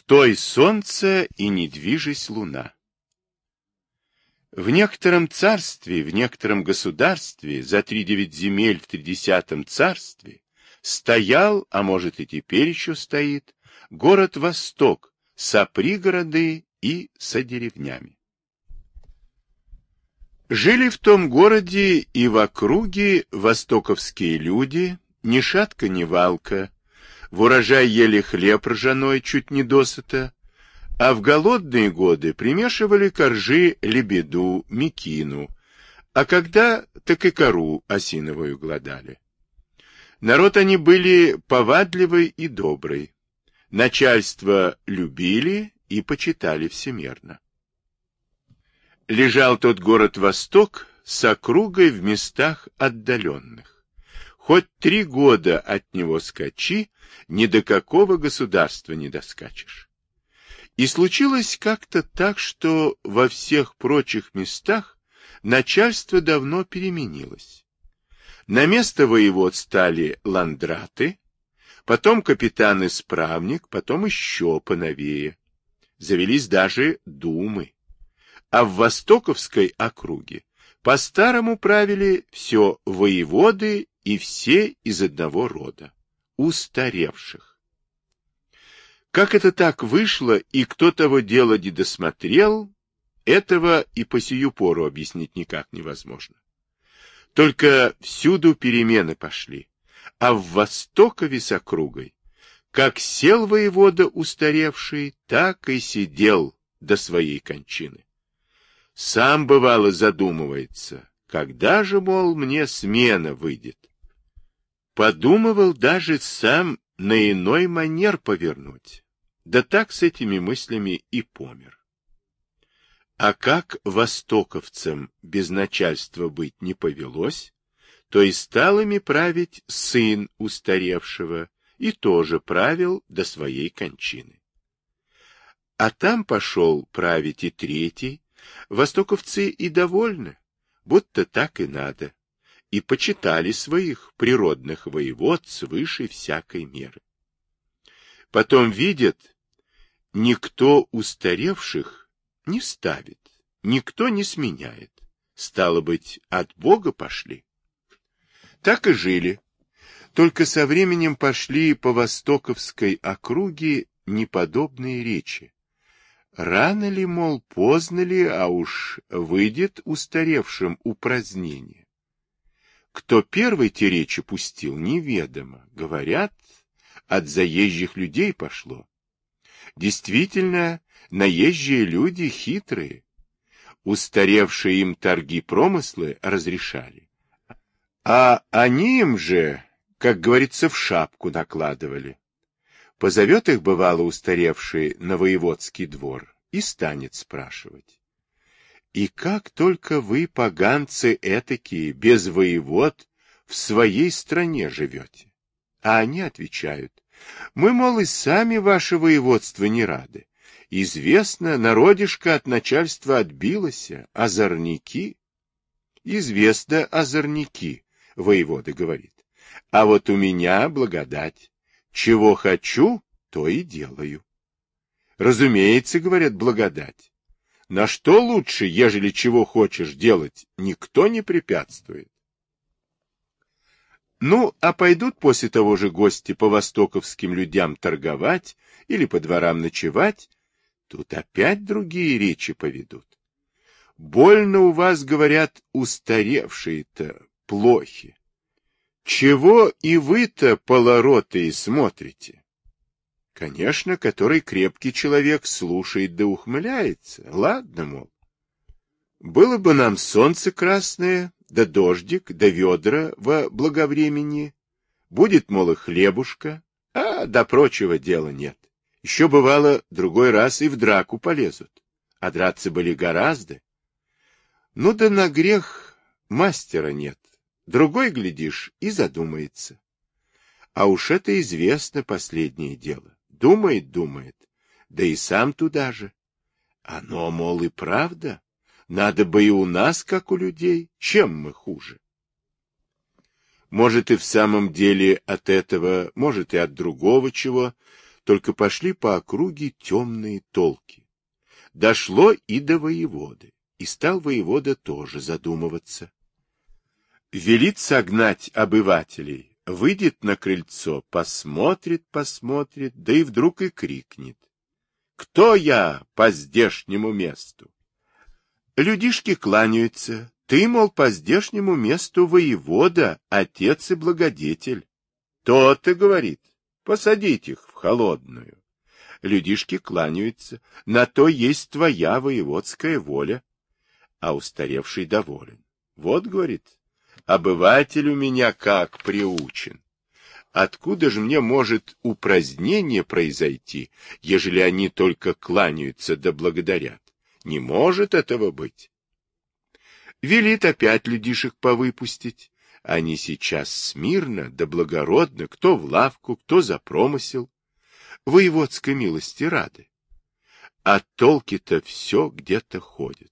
Стой, солнце, и не движись, луна. В некотором царстве, в некотором государстве, за 3-9 земель в 30-м царстве, стоял, а может и теперь еще стоит, город Восток, со пригороды и со деревнями. Жили в том городе и в округе востоковские люди, ни шатка, ни валка, в урожай ели хлеб ржаной чуть не досыта, а в голодные годы примешивали коржи лебеду, мекину, а когда, так и кору осиновую глодали. Народ они были повадливый и добрый, начальство любили и почитали всемерно. Лежал тот город Восток с округой в местах отдаленных. Хоть 3 года от него скачи, ни до какого государства не доскачешь. И случилось как-то так, что во всех прочих местах начальство давно переменилось. На место воевод стали ландраты, потом капитан-исправник, потом еще поновее. Завелись даже думы. А в Востоковской округе по-старому правили все воеводы и все из одного рода, устаревших. Как это так вышло, и кто того дела не досмотрел, этого и по сию пору объяснить никак невозможно. Только всюду перемены пошли, а в Востокове с округой, как сел воевода устаревший, так и сидел до своей кончины. Сам, бывало, задумывается, когда же, мол, мне смена выйдет. Подумывал даже сам на иной манер повернуть, да так с этими мыслями и помер. А как востоковцам без начальства быть не повелось, то и стал ими править сын устаревшего, и тоже правил до своей кончины. А там пошел править и третий. Востоковцы и довольны, будто так и надо, и почитали своих природных воевод свыше всякой меры. Потом видят, никто устаревших не ставит, никто не сменяет. Стало быть, от Бога пошли. Так и жили. Только со временем пошли по востоковской округе неподобные речи. Рано ли, мол, поздно ли, а уж выйдет устаревшим упразднение. Кто первый те речи пустил, неведомо. Говорят, от заезжих людей пошло. Действительно, наезжие люди хитрые. Устаревшие им торги-промыслы разрешали. А они им же, как говорится, в шапку накладывали. Позовет их, бывало, устаревший на воеводский двор и станет спрашивать. И как только вы, поганцы этакие, без воевод, в своей стране живете? А они отвечают, мы, мол, и сами ваше воеводство не рады. Известно, народишко от начальства отбилось, озорники. Известно, озорники, воевода говорит. А вот у меня благодать. Чего хочу, то и делаю. Разумеется, говорят, благодать. На что лучше, ежели чего хочешь делать, никто не препятствует. Ну, а пойдут после того же гости по востоковским людям торговать или по дворам ночевать, тут опять другие речи поведут. Больно у вас, говорят, устаревшие-то плохи. Чего и вы-то полоротые смотрите? Конечно, который крепкий человек слушает да ухмыляется. Ладно, мол. Было бы нам солнце красное, да дождик, да ведра во благовремени. Будет, мол, и хлебушка, а до прочего дела нет. Еще бывало, другой раз и в драку полезут. А драться были гораздо. Ну да на грех мастера нет. Другой, глядишь, и задумается. А уж это известно последнее дело. Думает, да и сам туда же. Оно, мол, и правда. Надо бы и у нас, как у людей. Чем мы хуже? Может, и в самом деле от этого, может, и от другого чего. только пошли по округе темные толки. Дошло и до воеводы, и стал воевода тоже задумываться. Велит согнать обывателей, выйдет на крыльцо, посмотрит, да и вдруг и крикнет: «Кто я по здешнему месту?» Людишки кланяются. Ты, мол, по здешнему месту воевода, отец и благодетель. То-то, говорит, посадить их в холодную. Людишки кланяются. На то есть твоя воеводская воля. А устаревший доволен. Вот, говорит, обыватель у меня как приучен. Откуда же мне может упразднение произойти, ежели они только кланяются да благодарят? Не может этого быть. Велит опять людишек повыпустить. Они сейчас смирно да благородно, кто в лавку, кто за промысел. Воеводской милости рады. А толки-то все где-то ходят.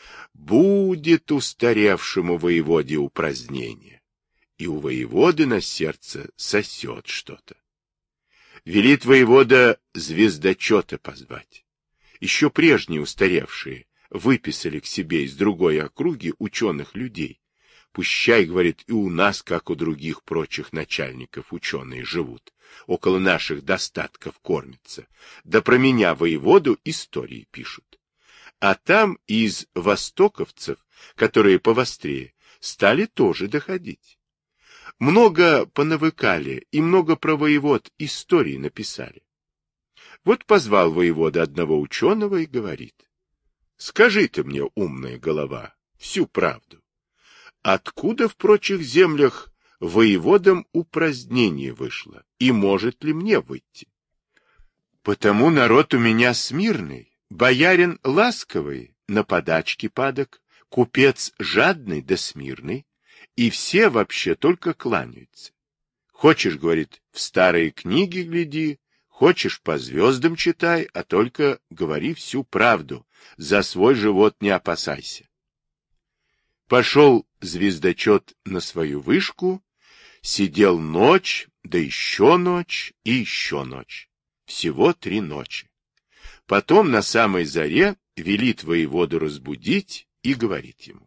Будет устаревшему воеводе упразднение. И у воеводы на сердце сосет что-то. Велит воевода звездочета позвать. Еще прежние устаревшие выписали к себе из другой округи ученых людей. Пущай, говорит, и у нас, как у других прочих начальников, ученые живут. Около наших достатков кормятся. Да про меня, воеводу, истории пишут. А там из востоковцев, которые повострее, стали тоже доходить. Много понавыкали и много про воевод истории написали. Вот позвал воевода одного ученого и говорит: скажи ты мне, умная голова, всю правду. Откуда в прочих землях воеводам упразднение вышло, и может ли мне выйти? Потому народ у меня смирный, боярин ласковый, на подачки падок, купец жадный да смирный, и все вообще только кланяются. Хочешь, говорит, в старые книги гляди, хочешь, по звездам читай, а только говори всю правду, за свой живот не опасайся. Пошел звездочет на свою вышку, сидел ночь, да еще ночь и еще ночь. Всего 3 ночи. Потом на самой заре велит воеводу разбудить и говорит ему: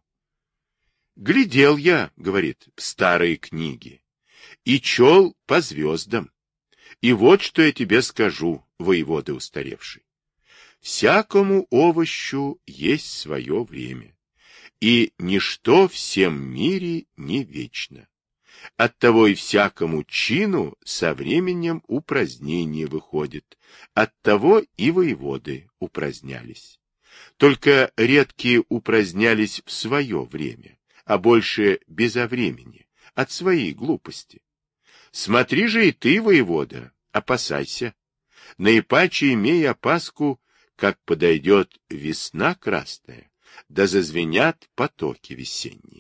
глядел я, говорит, в старые книги и чел по звездам. И вот что я тебе скажу, воевода устаревший. Всякому овощу есть свое время, и ничто в всем мире не вечно. Оттого и всякому чину со временем упразднение выходит, оттого и воеводы упразднялись. Только редкие упразднялись в свое время, а больше безо времени, от своей глупости. Смотри же и ты, воевода, опасайся. Наипаче имей опаску, как подойдет весна красная, да зазвенят потоки весенние.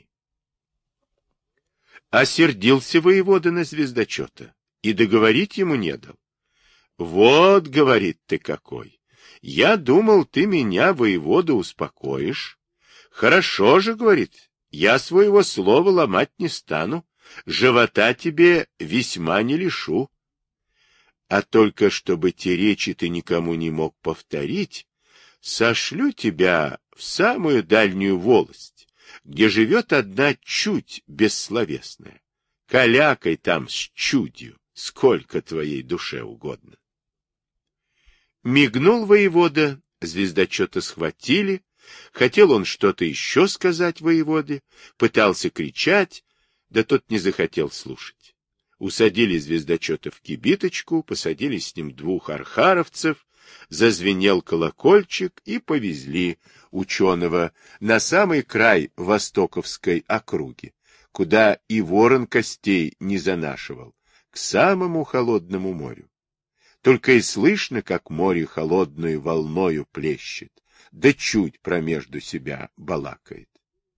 Осердился воевода на звездочета и договорить ему не дал. Вот, говорит, ты какой, я думал, ты меня, воевода, успокоишь. Хорошо же, говорит, я своего слова ломать не стану, живота тебе весьма не лишу. А только чтобы те речи ты никому не мог повторить, сошлю тебя в самую дальнюю волость, где живет одна чудь бессловесная. Калякай там с чудью, сколько твоей душе угодно. Мигнул воевода, звездочета схватили, хотел он что-то еще сказать воеводе, пытался кричать, да тот не захотел слушать. Усадили звездочета в кибиточку, посадили с ним 2 архаровцев, зазвенел колокольчик и повезли ученого на самый край Востоковской округи, куда и ворон костей не занашивал, к самому холодному морю. Только и слышно, как море холодную волною плещет, да чуть промежду себя балакает.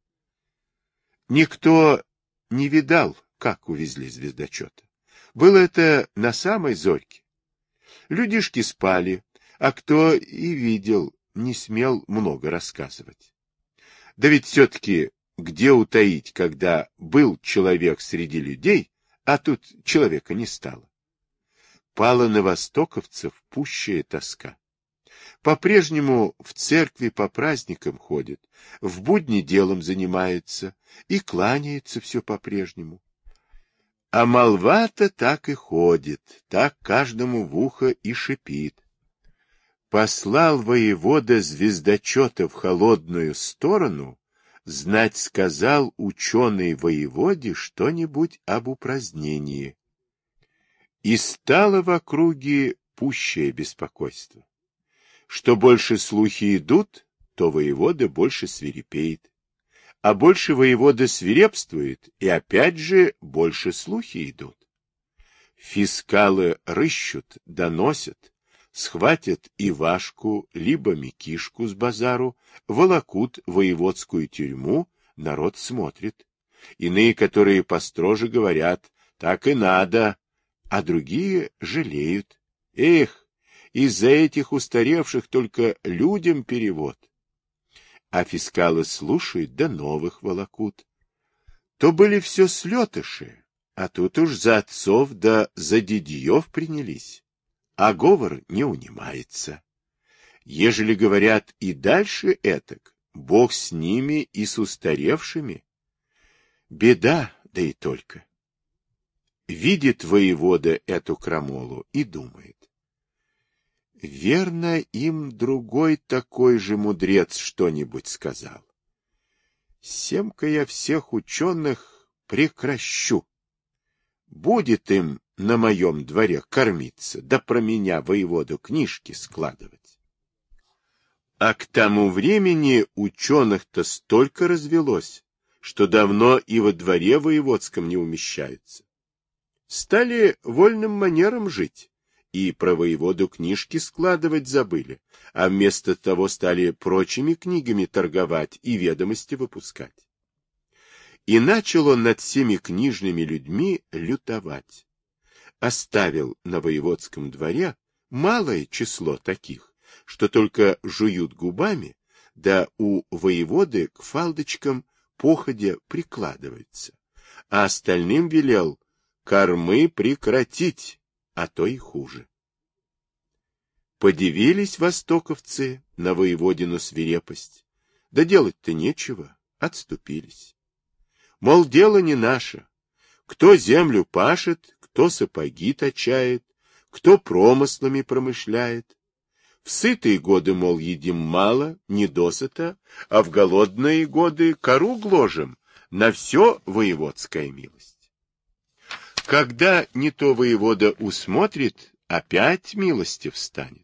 Никто не видал, как увезли звездочета. Было это на самой зорьке. Людишки спали, а кто и видел, не смел много рассказывать. Да ведь все-таки где утаить, когда был человек среди людей, а тут человека не стало. пала на востоковцев пущая тоска. По-прежнему в церкви по праздникам ходят, в будни делом занимаются и кланяются все по-прежнему. А молва-то так и ходит, так каждому в ухо и шипит. Послал воевода звездочета в холодную сторону, знать сказал ученый воеводе что-нибудь об упразднении. И стало в округе пущее беспокойство. Что больше слухи идут, то воевода больше свирепеет. А больше воевода свирепствует, и опять же больше слухи идут. Фискалы рыщут, доносят, схватят Ивашку, либо Микишку с базару, волокут в воеводскую тюрьму, народ смотрит. Иные, которые построже, говорят, так и надо, а другие жалеют. Эх, из-за этих устаревших только людям перевод. А фискалы слушают, да новых волокут. То были все слетыши, а тут уж за отцов да за дядьев принялись. А говор не унимается. Ежели говорят и дальше этак, Бог с ними и с устаревшими. Беда, да и только. Видит воевода эту крамолу и думает. Верно, им другой такой же мудрец что-нибудь сказал. Семка я всех ученых прекращу. Будет им на моем дворе кормиться, да про меня воеводу книжки складывать. А к тому времени ученых-то столько развелось, что давно и во дворе воеводском не умещаются. Стали вольным манером жить. И про воеводу книжки складывать забыли, а вместо того стали прочими книгами торговать и ведомости выпускать. И начал он над всеми книжными людьми лютовать. Оставил на воеводском дворе малое число таких, что только жуют губами, да у воеводы к фалдочкам походя прикладывается, а остальным велел кормы прекратить, а то и хуже. Подивились востоковцы на воеводину свирепость. Да делать-то нечего, отступились. Мол, дело не наше. Кто землю пашет, кто сапоги точает, кто промыслами промышляет. В сытые годы, мол, едим мало, недосыта, а в голодные годы кору гложем, на все воеводская милость. Когда не то воевода усмотрит, опять милостив станет.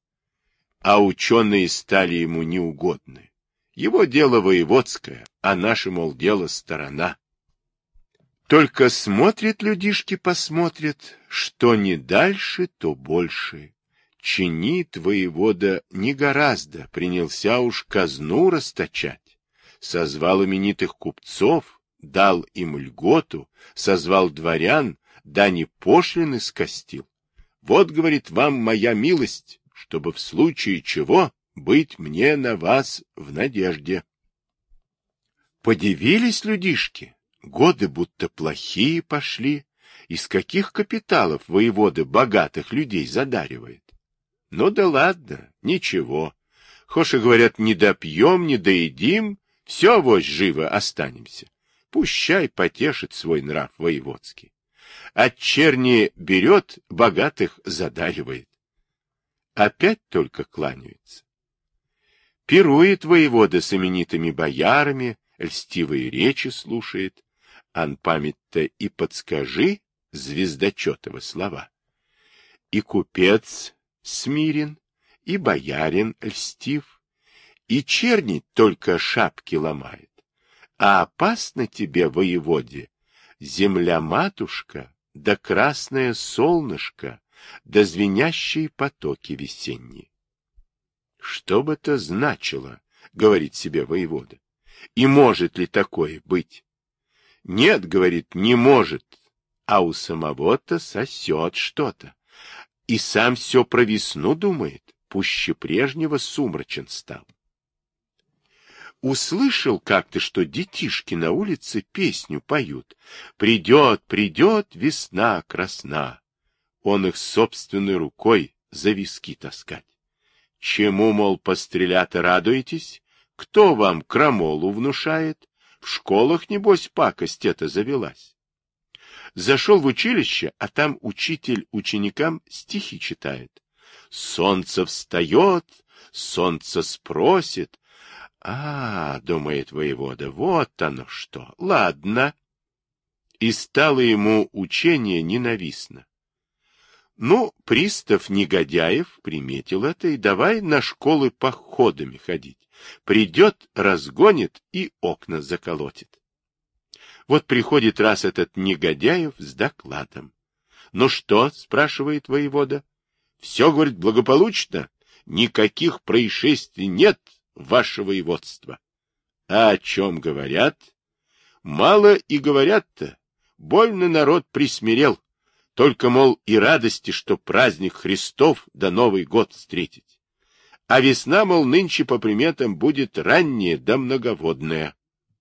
А ученые стали ему неугодны. Его дело воеводское, а наше, мол, дело сторона. Только смотрят людишки, посмотрят, что не дальше, то больше. Чинит воевода не гораздо, принялся уж казну расточать. Созвал именитых купцов, дал им льготу, созвал дворян, дани пошлины скостил. Вот, говорит, вам моя милость, чтобы в случае чего быть мне на вас в надежде. Подивились людишки, годы будто плохие пошли, из каких капиталов воевода богатых людей задаривает. Ну да ладно, ничего, хошь и говорят, не допьем, не доедим, все авось живо останемся. Пущай потешит свой нрав воеводский. От черни берет, богатых задаривает. Опять только кланяются. Пирует воевода с именитыми боярами, льстивые речи слушает. Ан память-то и подскажи звездочетова слова. И купец смирен, и боярин льстив, и чернь только шапки ломает. А опасно тебе, воеводе, земля-матушка, да красное солнышко, да звенящие потоки весенние. Что бы это значило, говорит себе воевода, и может ли такое быть? Нет, говорит, не может, а у самого-то сосет что-то. И сам все про весну думает, пуще прежнего сумрачен стал. Услышал как-то, что детишки на улице песню поют. Придет, придет весна красна. он их собственной рукой за виски таскать. Чему, мол, пострелята радуетесь? Кто вам крамолу внушает? В школах, небось, пакость эта завелась. Зашел в училище, а там учитель ученикам стихи читает. Солнце встает, солнце спросит. Думает воевода, вот оно что. Ладно. И стало ему учение ненавистно. Ну, пристав Негодяев приметил это и давай на школы походами ходить. Придет, разгонит и окна заколотит. Вот приходит раз этот Негодяев с докладом. Ну что, спрашивает воевода? Все, говорит, благополучно, никаких происшествий нет, ваше воеводство. А о чем говорят? Мало и говорят-то, больно народ присмирел. Только, мол, и радости, что праздник Христов да Новый год встретить. А весна, мол, нынче по приметам будет ранняя да многоводная.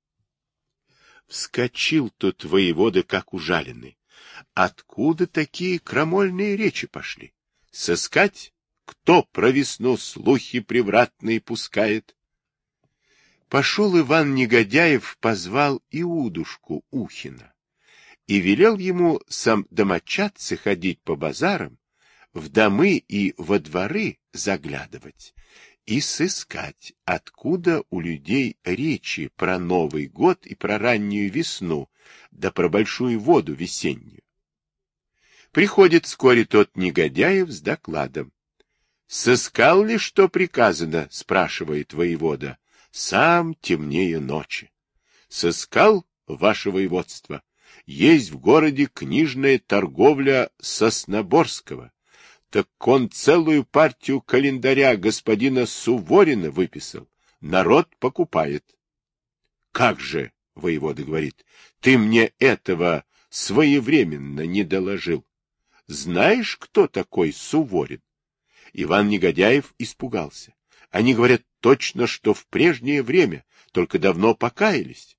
Вскочил тут воевода, как ужаленный. Откуда такие крамольные речи пошли? Сыскать? Кто про весну слухи превратные пускает? Пошел Иван Негодяев, позвал Иудушку Ухина и велел ему сам домочадцы ходить по базарам, в домы и во дворы заглядывать и сыскать, откуда у людей речи про Новый год и про раннюю весну, да про большую воду весеннюю. Приходит вскоре тот Негодяев с докладом. «Сыскал ли, что приказано?» — спрашивает воевода. «Сам темнее ночи». «Сыскал, ваше воеводство? Есть в городе книжная торговля Сосноборского. Так он целую партию календаря господина Суворина выписал. Народ покупает». «Как же?» — воевода говорит. «Ты мне этого своевременно не доложил. Знаешь, кто такой Суворин?» Иван Негодяев испугался. Они говорят точно, что в прежнее время, только давно покаялись.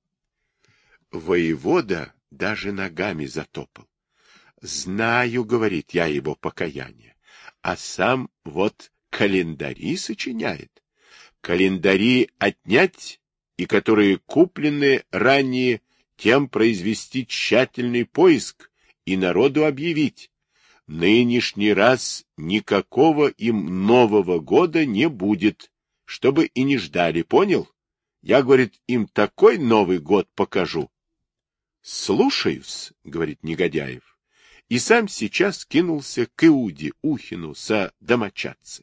Воевода даже ногами затопал. «Знаю, — говорит, — я его покаяние, а сам вот календари сочиняет. Календари отнять, и которые куплены ранее, тем произвести тщательный поиск и народу объявить. Нынешний раз никакого им Нового года не будет, чтобы и не ждали, понял? Я, говорит, им такой Новый год покажу». «Слушаюсь, — говорит Негодяев, и сам сейчас кинулся к Иуде Ухину со домочадцы.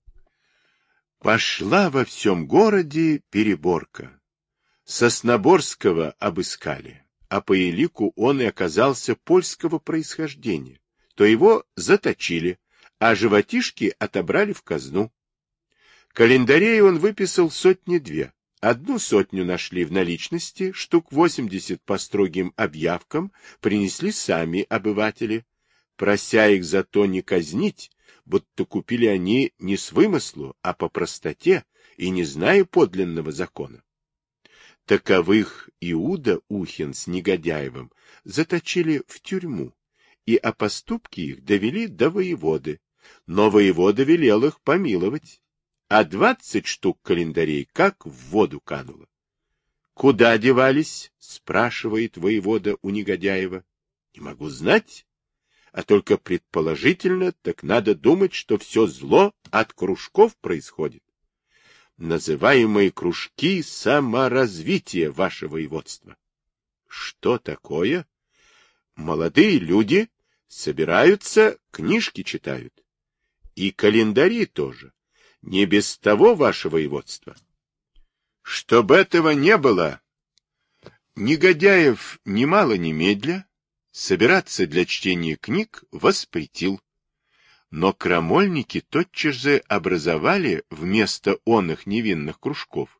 Пошла во всем городе переборка. Сосноборского обыскали, а по элику он и оказался польского происхождения, то его заточили, а животишки отобрали в казну. Календарей он выписал 102. 100 нашли в наличности, штук 80 по строгим объявкам принесли сами обыватели, прося их за то не казнить, будто купили они не с вымыслу, а по простоте и не зная подлинного закона. Таковых Иуда Ухин с Негодяевым заточили в тюрьму, и о поступке их довели до воеводы, но воевода велел их помиловать. А 20 штук календарей как в воду кануло. «Куда девались?» — спрашивает воевода у Негодяева. «Не могу знать, а только предположительно, так надо думать, что все зло от кружков происходит. Называемые кружки саморазвития, ваше воеводство». «Что такое?» «Молодые люди собираются, книжки читают. И календари тоже. Не без того, ваше воеводство». Чтоб этого не было, Негодяев немало немедля собираться для чтения книг воспретил. Но крамольники тотчас же образовали вместо оных невинных кружков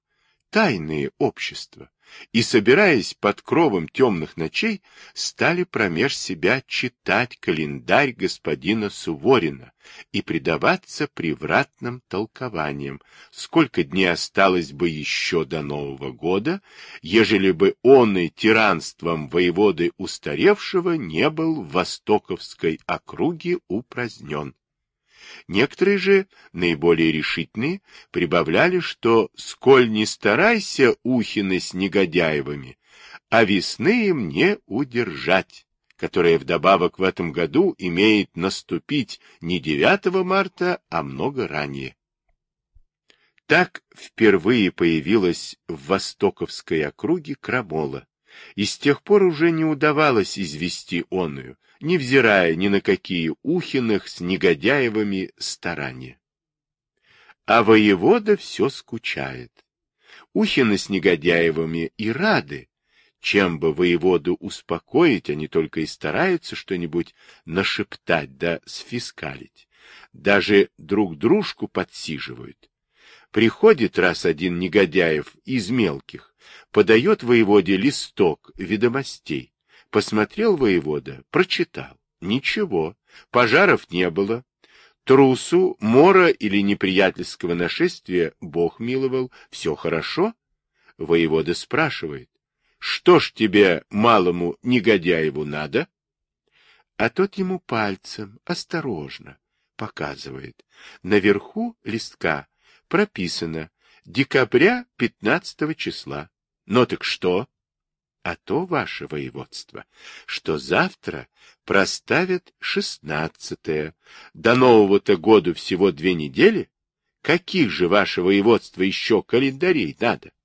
тайные общества, и, собираясь под кровом темных ночей, стали промеж себя читать календарь господина Суворина и предаваться превратным толкованиям, сколько дней осталось бы еще до Нового года, ежели бы он и тиранством воеводы устаревшего не был в Востоковской округе упразднен. Некоторые же, наиболее решительные, прибавляли, что сколь не старайся Ухины с негодяевыми, а весны им не удержать, которая вдобавок в этом году имеет наступить не 9 марта, а много ранее. Так впервые появилась в Востоковской округе крамола, и с тех пор уже не удавалось извести оную, невзирая ни на какие Ухиных с негодяевыми старания. А воевода все скучает. Ухины с негодяевыми и рады, чем бы воеводу успокоить, они только и стараются что-нибудь нашептать да сфискалить. Даже друг дружку подсиживают. Приходит раз один негодяев из мелких, подает воеводе листок ведомостей. Посмотрел воевода, прочитал. Ничего, пожаров не было. Трусу, мора или неприятельского нашествия Бог миловал, все хорошо. Воевода спрашивает, что ж тебе, малому негодяеву, надо? А тот ему пальцем, осторожно, показывает. Наверху листка прописано декабря 15 числа. Ну так что? А то, ваше воеводство, что завтра проставят 16-е. До Нового-то года всего 2 недели. Каких же, ваше воеводство, еще календарей надо?